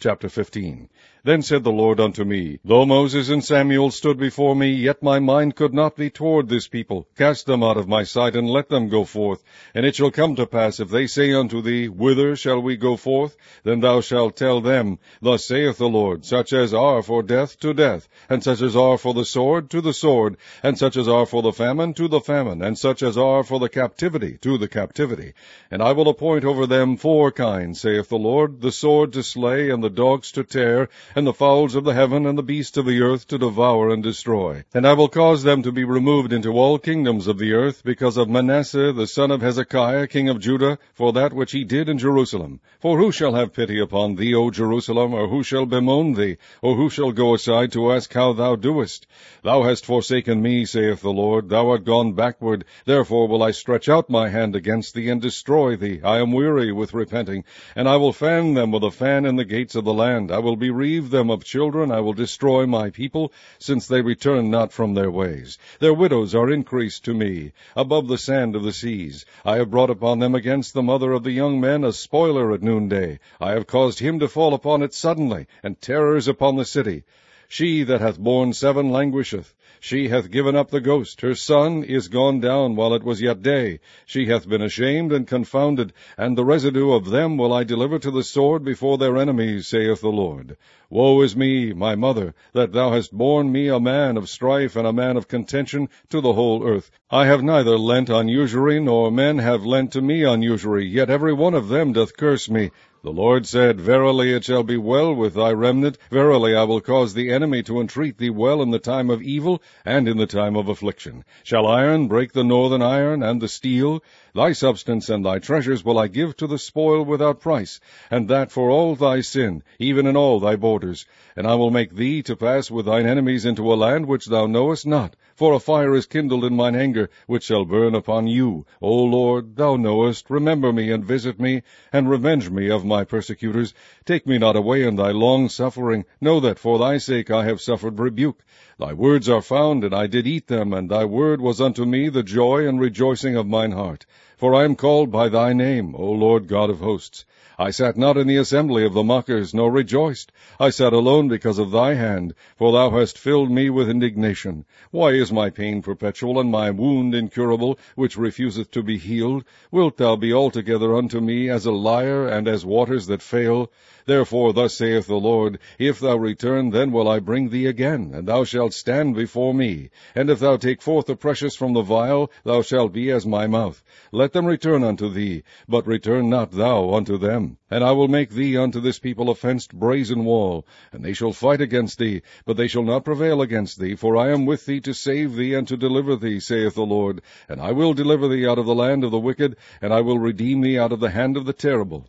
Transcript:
Chapter 15. Then said the Lord unto me, Though Moses and Samuel stood before me, yet my mind could not be toward this people. Cast them out of my sight, and let them go forth. And it shall come to pass, if they say unto thee, Whither shall we go forth? Then thou shalt tell them, Thus saith the Lord, Such as are for death, to death, and such as are for the sword, to the sword, and such as are for the famine, to the famine, and such as are for the captivity, to the captivity. And I will appoint over them 4 kinds, saith the Lord, the sword to slay, and the dogs to tear, and the fowls of the heaven, and the beasts of the earth to devour and destroy. And I will cause them to be removed into all kingdoms of the earth, because of Manasseh the son of Hezekiah, king of Judah, for that which he did in Jerusalem. For who shall have pity upon thee, O Jerusalem, or who shall bemoan thee, or who shall go aside to ask how thou doest? Thou hast forsaken me, saith the Lord, thou art gone backward, therefore will I stretch out my hand against thee, and destroy thee. I am weary with repenting, and I will fan them with a fan in the gates of the land. I will bereave them of children, I will destroy my people, since they return not from their ways. Their widows are increased to me, above the sand of the seas. I have brought upon them against the mother of the young men a spoiler at noonday. I have caused him to fall upon it suddenly, and terrors upon the city. She that hath borne 7 languisheth. She hath given up the ghost. Her son is gone down while it was yet day. She hath been ashamed and confounded, and the residue of them will I deliver to the sword before their enemies, saith the Lord. Woe is me, my mother, that thou hast borne me a man of strife and a man of contention to the whole earth. I have neither lent on usury, nor men have lent to me on usury, yet every one of them doth curse me. The Lord said, Verily it shall be well with thy remnant. Verily I will cause the enemy to entreat thee well in the time of evil and in the time of affliction. Shall iron break the northern iron and the steel? Thy substance and thy treasures will I give to the spoil without price, and that for all thy sin, even in all thy borders. And I will make thee to pass with thine enemies into a land which thou knowest not. For a fire is kindled in mine anger, which shall burn upon you. O Lord, thou knowest, remember me and visit me, and revenge me of my persecutors. Take me not away in thy long suffering. Know that for thy sake I have suffered rebuke. Thy words are found, and I did eat them, and thy word was unto me the joy and rejoicing of mine heart. For I am called by thy name, O Lord God of hosts. I sat not in the assembly of the mockers, nor rejoiced. I sat alone because of thy hand, for thou hast filled me with indignation. Why is my pain perpetual, and my wound incurable, which refuseth to be healed? Wilt thou be altogether unto me as a liar, and as waters that fail? Therefore thus saith the Lord, If thou return, then will I bring thee again, and thou shalt stand before me. And if thou take forth the precious from the vial, thou shalt be as my mouth. Let them return unto thee, but return not thou unto them. And I will make thee unto this people a fenced brazen wall, and they shall fight against thee, but they shall not prevail against thee, for I am with thee to save thee and to deliver thee, saith the Lord. And I will deliver thee out of the land of the wicked, and I will redeem thee out of the hand of the terrible.